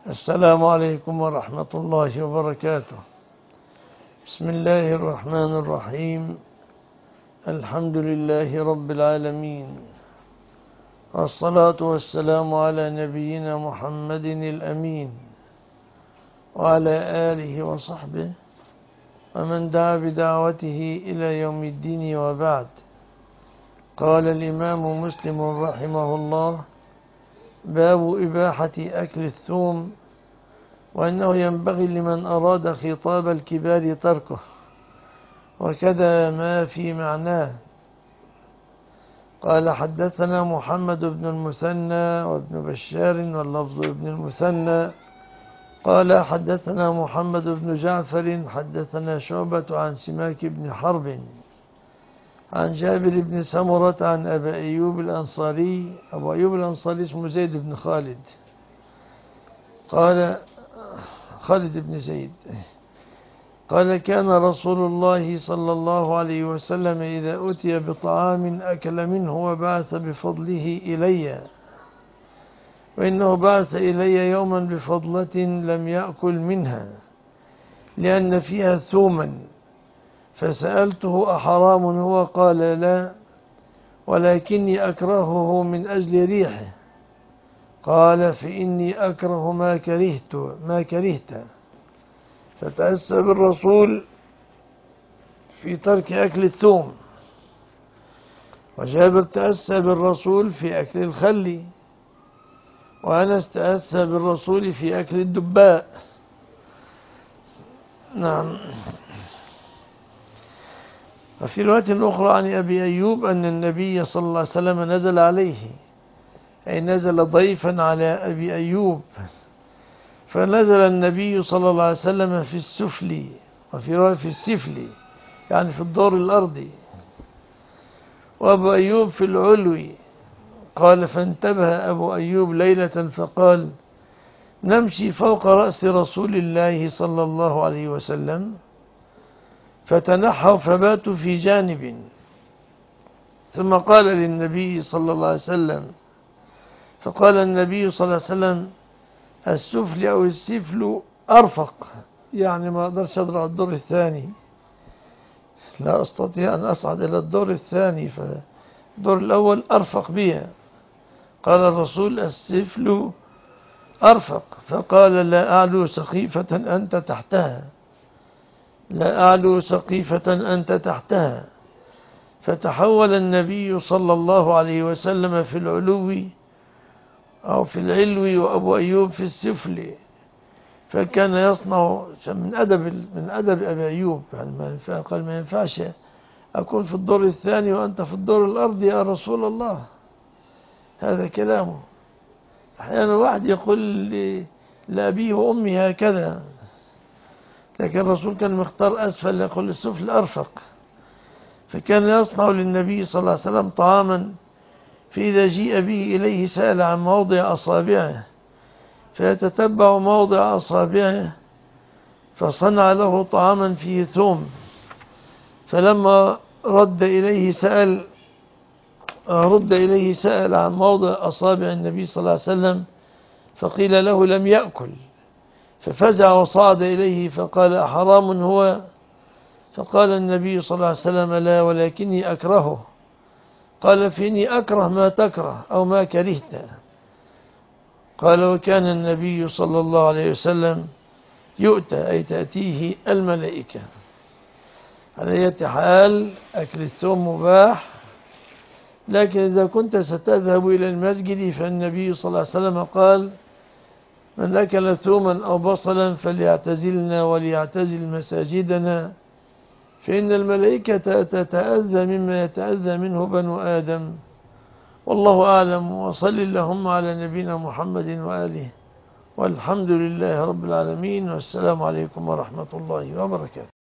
السلام عليكم ورحمة الله وبركاته. بسم الله الرحمن الرحيم. الحمد لله رب العالمين، والصلاة والسلام على نبينا محمد الأمين وعلى آله وصحبه ومن دعا بدعوته إلى يوم الدين، وبعد. قال الإمام مسلم رحمه الله: باب إباحة أكل الثوم، وأنه ينبغي لمن أراد خطاب الكبار تركه، وكذا ما في معناه. قال: حدثنا محمد بن المثنى وابن بشار، واللفظ ابن المثنى. قال: حدثنا محمد بن جعفر حدثنا شعبة عن سماك بن حرب عن جابر بن سمرة عن أبي أيوب الأنصاري. أبو أيوب الأنصاري اسمه زيد بن خالد، قال خالد بن زيد. قال: كان رسول الله صلى الله عليه وسلم إذا أتي بطعام أكل منه وبعث بفضله إلي، وإنه بعث إلي يوما بفضلة لم يأكل منها لأن فيها ثوما، فسألته: أحرام هو؟ قال: لا، ولكني أكرهه من أجل ريحه. قال: فإني أكره ما كرهت. فتأسى بالرسول في ترك أكل الثوم، وجابر تأسى بالرسول في أكل الخل، وأنس تأسى بالرسول في أكل الدباء. نعم. وفي رواية أخرى عن أبي أيوب أن النبي صلى الله عليه وسلم نزل عليه، أي نزل ضيفا على أبي أيوب، فنزل النبي صلى الله عليه وسلم في السفلي، وفي رواية في السفلي، يعني في الدور الأرضي، وأبو أيوب في العلوي. قال: فانتبه أبو أيوب ليلة فقال: نمشي فوق رأس رسول الله صلى الله عليه وسلم، فتنحوا فباتوا في جانب، ثم قال للنبي صلى الله عليه وسلم، فقال النبي صلى الله عليه وسلم: السفل أو السفل أرفق، يعني ما أقدرش أضرع الدور الثاني، لا أستطيع أن أصعد إلى الدور الثاني، فالدور الأول أرفق بها. قال الرسول: السفل أرفق. فقال: لا أعلو سقيفة أنت تحتها، لا أعلو سقيفة أنت تحتها. فتحول النبي صلى الله عليه وسلم في العلو أو في العلو، وأبو أيوب في السفل. فكان يصنع من أدب أبي أيوب، يعني قال: ما ينفعش أكون في الدور الثاني وأنت في الدور الأرضي يا رسول الله. هذا كلامه. أحيانا واحد يقول لأبيه وأمي هكذا، لكن الرسول كان مختار أسفل، يقول السفل أرفق. فكان يصنع للنبي صلى الله عليه وسلم طعاما، فإذا جيء به إليه سأل عن موضع أصابعه، فيتتبع موضع أصابعه، فصنع له طعاما فيه ثوم. فلما رد إليه سأل عن موضع أصابع النبي صلى الله عليه وسلم، فقيل له: لم يأكل. ففزع وصعد إليه فقال: أحرام هو؟ فقال النبي صلى الله عليه وسلم: لا، ولكني أكرهه. قال: فإني أكره ما تكره أو ما كرهت. قال: وكان النبي صلى الله عليه وسلم يؤتى، أي تأتيه الملائكة. على أي حال أكل الثوم مباح، لكن إذا كنت ستذهب إلى المسجد فالنبي صلى الله عليه وسلم قال: من أكل ثوما أو بصلا فليعتزلنا وليعتزل مساجدنا، فإن الملائكة تتأذى مما يتأذى منه بنو آدم. والله أعلم، وصل اللهم على نبينا محمد وآله، والحمد لله رب العالمين، والسلام عليكم ورحمة الله وبركاته.